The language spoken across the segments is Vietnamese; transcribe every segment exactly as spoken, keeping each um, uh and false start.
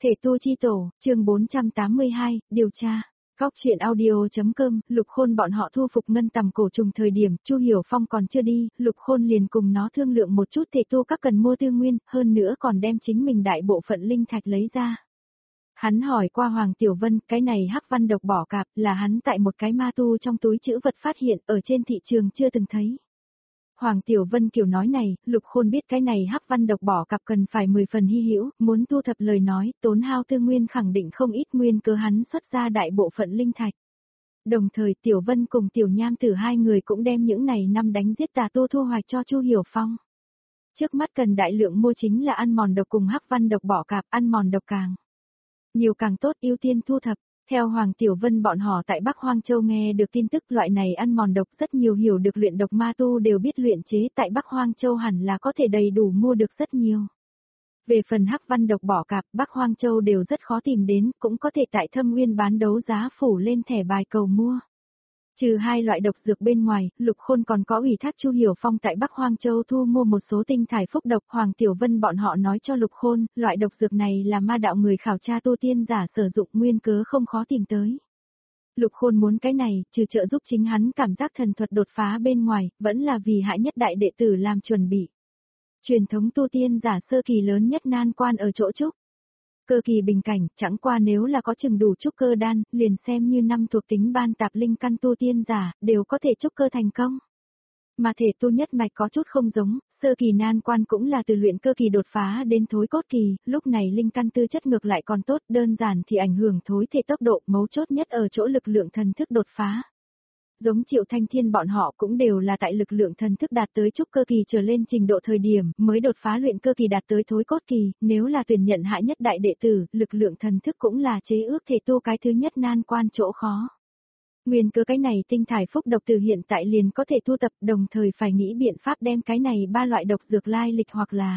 Thể tu chi tổ, chương bốn trăm tám mươi hai, điều tra. Góc chuyện audio.com, Lục Khôn bọn họ thu phục ngân tầm cổ trùng thời điểm, Chu Hiểu Phong còn chưa đi, Lục Khôn liền cùng nó thương lượng một chút thể tu các cần mua tư nguyên, hơn nữa còn đem chính mình đại bộ phận linh thạch lấy ra. Hắn hỏi qua Hoàng Tiểu Vân, cái này hắc văn độc bỏ cạp là hắn tại một cái ma tu trong túi trữ vật phát hiện ở trên thị trường chưa từng thấy. Hoàng Tiểu Vân kiểu nói này, Lục Khôn biết cái này hắc văn độc bỏ cặp cần phải mười phần hy hữu, muốn thu thập lời nói, tốn hao tư nguyên khẳng định không ít nguyên cớ hắn xuất ra đại bộ phận linh thạch. Đồng thời Tiểu Vân cùng Tiểu Nham Tử hai người cũng đem những này năm đánh giết tà tu thu hoạch cho Chu Hiểu Phong. Trước mắt cần đại lượng mua chính là ăn mòn độc cùng hắc văn độc bỏ cạp, ăn mòn độc càng nhiều càng tốt, ưu tiên thu thập. Theo Hoàng Tiểu Vân bọn họ tại Bắc Hoang Châu nghe được tin tức loại này ăn mòn độc rất nhiều hiểu được luyện độc ma tu đều biết luyện chế tại Bắc Hoang Châu hẳn là có thể đầy đủ mua được rất nhiều. Về phần hắc văn độc bỏ cạp, Bắc Hoang Châu đều rất khó tìm đến, cũng có thể tại Thâm Nguyên bán đấu giá phủ lên thẻ bài cầu mua. Trừ hai loại độc dược bên ngoài, Lục Khôn còn có ủy thác Chu Hiểu Phong tại Bắc Hoang Châu thu mua một số tinh thải phúc độc. Hoàng Tiểu Vân bọn họ nói cho Lục Khôn, loại độc dược này là ma đạo người khảo tra tu tiên giả sử dụng, nguyên cớ không khó tìm tới. Lục Khôn muốn cái này, trừ trợ giúp chính hắn cảm giác thần thuật đột phá bên ngoài, vẫn là vì hại nhất đại đệ tử làm chuẩn bị. Truyền thống tu tiên giả sơ kỳ lớn nhất nan quan ở chỗ trúc cơ kỳ bình cảnh, chẳng qua nếu là có chừng đủ trúc cơ đan, liền xem như năm thuộc tính ban tạp linh căn tu tiên giả, đều có thể trúc cơ thành công. Mà thể tu nhất mạch có chút không giống, sơ kỳ nan quan cũng là từ luyện cơ kỳ đột phá đến thối cốt kỳ, lúc này linh căn tư chất ngược lại còn tốt, đơn giản thì ảnh hưởng thối thể tốc độ, mấu chốt nhất ở chỗ lực lượng thần thức đột phá. Giống Triệu Thanh Thiên bọn họ cũng đều là tại lực lượng thần thức đạt tới trúc cơ kỳ trở lên trình độ thời điểm mới đột phá luyện cơ kỳ đạt tới thối cốt kỳ, nếu là tuyển nhận hại nhất đại đệ tử, lực lượng thần thức cũng là chế ước thể tu cái thứ nhất nan quan chỗ khó. Nguyên cớ cái này tinh thải phúc độc từ hiện tại liền có thể thu tập, đồng thời phải nghĩ biện pháp đem cái này ba loại độc dược lai lịch hoặc là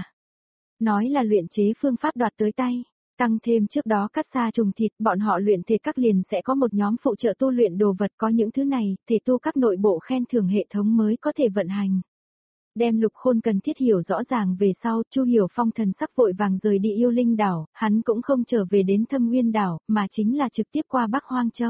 nói là luyện chế phương pháp đoạt tới tay. Tăng thêm trước đó cắt xa trùng thịt, bọn họ luyện thể các liền sẽ có một nhóm phụ trợ tu luyện đồ vật, có những thứ này, thể tu các nội bộ khen thưởng hệ thống mới có thể vận hành. Đem Lục Khôn cần thiết hiểu rõ ràng về sau, Chu Hiểu Phong thần sắc vội vàng rời đi Yêu Linh đảo, hắn cũng không trở về đến Thâm Nguyên đảo, mà chính là trực tiếp qua Bắc Hoang Châu.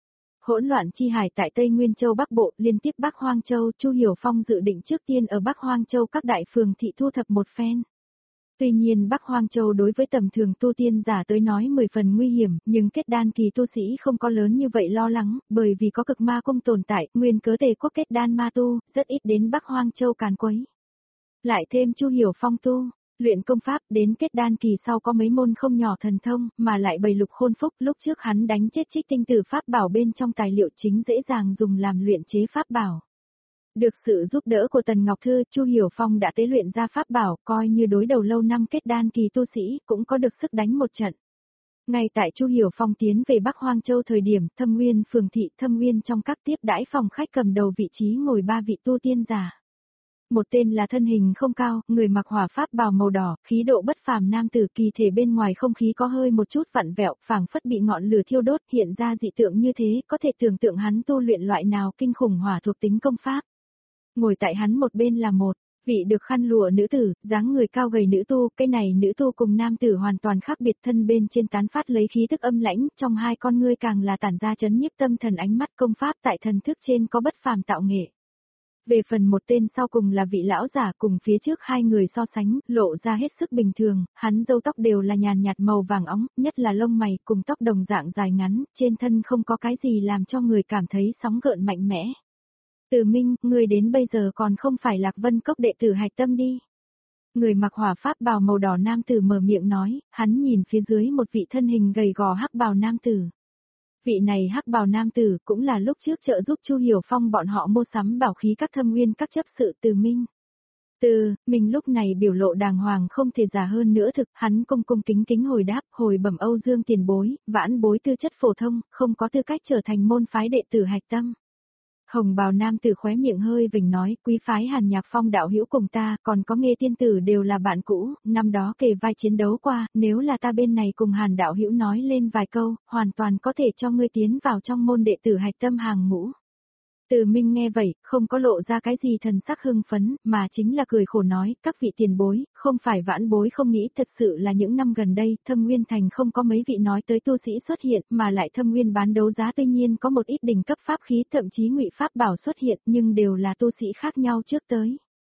Hỗn loạn chi hải tại Tây Nguyên Châu Bắc Bộ, liên tiếp Bắc Hoang Châu, Chu Hiểu Phong dự định trước tiên ở Bắc Hoang Châu các đại phường thị thu thập một phen. Tuy nhiên Bắc Hoang Châu đối với tầm thường tu tiên giả tới nói mười phần nguy hiểm, nhưng kết đan kỳ tu sĩ không có lớn như vậy lo lắng, bởi vì có cực ma cung tồn tại, nguyên cớ Tề quốc kết đan ma tu, rất ít đến Bắc Hoang Châu càn quấy. Lại thêm Chu Hiểu Phong tu, luyện công pháp đến kết đan kỳ sau có mấy môn không nhỏ thần thông, mà lại bày Lục Khôn phúc, lúc trước hắn đánh chết trích tinh tử pháp bảo bên trong tài liệu chính dễ dàng dùng làm luyện chế pháp bảo. Được sự giúp đỡ của Tần Ngọc Thư, Chu Hiểu Phong đã tế luyện ra pháp bảo, coi như đối đầu lâu năm kết đan kỳ tu sĩ, cũng có được sức đánh một trận. Ngay tại Chu Hiểu Phong tiến về Bắc Hoang Châu thời điểm, Thâm Nguyên phường thị Thâm Nguyên trong các tiếp đãi phòng khách cầm đầu vị trí ngồi ba vị tu tiên giả. Một tên là thân hình không cao, người mặc hỏa pháp bào màu đỏ, khí độ bất phàm nam tử, kỳ thể bên ngoài không khí có hơi một chút vặn vẹo, phảng phất bị ngọn lửa thiêu đốt, hiện ra dị tượng như thế, có thể tưởng tượng hắn tu luyện loại nào kinh khủng hỏa thuộc tính công pháp. Ngồi tại hắn một bên là một vị được khăn lụa nữ tử, dáng người cao gầy nữ tu, cái này nữ tu cùng nam tử hoàn toàn khác biệt, thân bên trên tán phát lấy khí tức âm lãnh, trong hai con ngươi càng là tản ra chấn nhiếp tâm thần, ánh mắt công pháp tại thần thức trên có bất phàm tạo nghệ. Về phần một tên sau cùng là vị lão giả, cùng phía trước hai người so sánh, lộ ra hết sức bình thường, hắn râu tóc đều là nhàn nhạt màu vàng óng, nhất là lông mày cùng tóc đồng dạng dài ngắn, trên thân không có cái gì làm cho người cảm thấy sóng gợn mạnh mẽ. Từ Minh, người đến bây giờ còn không phải Lạc Vân Cốc đệ tử hạch tâm đi. Người mặc hỏa pháp bào màu đỏ nam tử mở miệng nói, hắn nhìn phía dưới một vị thân hình gầy gò hắc bào nam tử. Vị này hắc bào nam tử cũng là lúc trước trợ giúp Chu Hiểu Phong bọn họ mua sắm bảo khí các Thâm Nguyên các chấp sự Từ Minh. Từ, mình lúc này biểu lộ đàng hoàng không thể giả hơn nữa thực, hắn cung cung kính kính hồi đáp, hồi bẩm Âu Dương tiền bối, vãn bối tư chất phổ thông, không có tư cách trở thành môn phái đệ tử hạch tâm. Hồng bào nam tử khóe miệng hơi vểnh nói, quý phái Hàn Nhạc Phong đạo hữu cùng ta, còn có Nghê tiên tử đều là bạn cũ, năm đó kề vai chiến đấu qua, nếu là ta bên này cùng Hàn đạo hữu nói lên vài câu, hoàn toàn có thể cho ngươi tiến vào trong môn đệ tử hạch tâm hàng ngũ. Từ Minh nghe vậy, không có lộ ra cái gì thần sắc hưng phấn, mà chính là cười khổ nói, các vị tiền bối, không phải vãn bối không nghĩ, thật sự là những năm gần đây, Thâm Nguyên Thành không có mấy vị nói tới tu sĩ xuất hiện, mà lại Thâm Nguyên bán đấu giá tuy nhiên có một ít đỉnh cấp pháp khí, thậm chí ngụy pháp bảo xuất hiện, nhưng đều là tu sĩ khác nhau trước tới.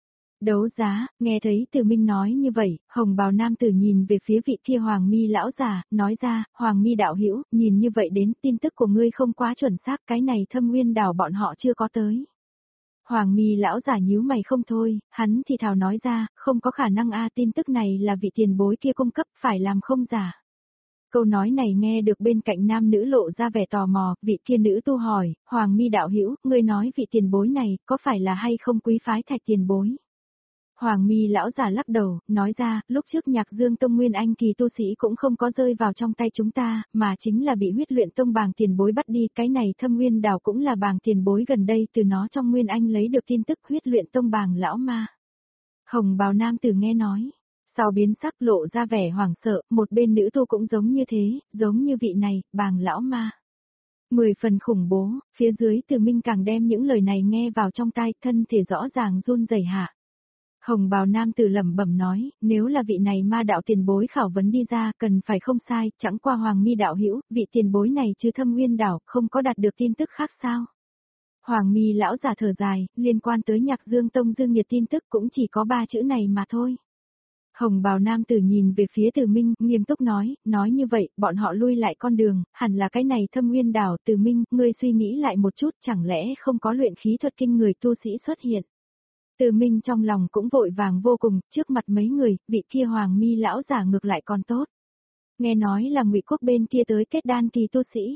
Đấu giá, nghe thấy Từ Minh nói như vậy, hồng bào nam tử nhìn về phía vị kia Hoàng Mi lão già, nói ra, Hoàng Mi đạo hữu, nhìn như vậy đến tin tức của ngươi không quá chuẩn xác, cái này Thâm Nguyên đảo bọn họ chưa có tới. Hoàng Mi lão già nhíu mày không thôi, hắn thì thào nói ra, không có khả năng a, tin tức này là vị tiền bối kia cung cấp, phải làm không giả. Câu nói này nghe được bên cạnh nam nữ lộ ra vẻ tò mò, vị kia nữ tu hỏi, Hoàng Mi đạo hữu, ngươi nói vị tiền bối này, có phải là hay không quý phái thạch tiền bối? Hoàng Mi lão già lắc đầu, nói ra, lúc trước Nhạc Dương Tông Nguyên Anh kỳ tu sĩ cũng không có rơi vào trong tay chúng ta, mà chính là bị huyết luyện tông bàng tiền bối bắt đi, cái này Thâm Nguyên đảo cũng là bàng tiền bối gần đây từ nó trong Nguyên Anh lấy được tin tức huyết luyện tông bàng lão ma. Hồng bào nam tử nghe nói, sau biến sắc lộ ra vẻ hoảng sợ, một bên nữ tu cũng giống như thế, giống như vị này, bàng lão ma. Mười phần khủng bố, phía dưới Từ Minh càng đem những lời này nghe vào trong tai, thân thể rõ ràng run rẩy hạ. Hồng bào nam tử lẩm bẩm nói, nếu là vị này ma đạo tiền bối khảo vấn đi ra, cần phải không sai, chẳng qua Hoàng Mi đạo hữu, vị tiền bối này chứ Thâm Nguyên đảo, không có đạt được tin tức khác sao? Hoàng Mi lão giả thở dài, liên quan tới Nhạc Dương Tông Dương Nhiệt tin tức cũng chỉ có ba chữ này mà thôi. Hồng bào nam tử nhìn về phía Từ Minh, nghiêm túc nói, nói như vậy, bọn họ lui lại con đường, hẳn là cái này Thâm Nguyên đảo. Từ Minh, ngươi suy nghĩ lại một chút, chẳng lẽ không có luyện khí thuật kinh người tu sĩ xuất hiện? Từ Minh trong lòng cũng vội vàng vô cùng, trước mặt mấy người, vị kia Hoàng Mi lão giả ngược lại còn tốt. Nghe nói là Ngụy Quốc bên kia tới kết đan kỳ tu sĩ.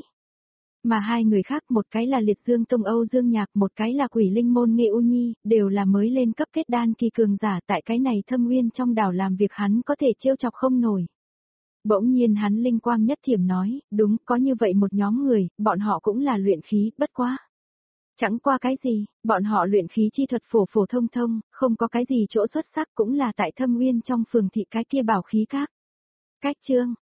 Mà hai người khác, một cái là Liệt Dương Tông Âu Dương Nhạc, một cái là Quỷ Linh Môn Nghệ U Nhi, đều là mới lên cấp kết đan kỳ cường giả, tại cái này Thâm Nguyên trong đảo làm việc hắn có thể trêu chọc không nổi. Bỗng nhiên hắn linh quang nhất thiểm nói, đúng, có như vậy một nhóm người, bọn họ cũng là luyện khí, bất quá. Chẳng qua cái gì, bọn họ luyện khí chi thuật phổ phổ thông thông, không có cái gì chỗ xuất sắc, cũng là tại Thâm Nguyên trong phường thị cái kia bảo khí các. Cách chương,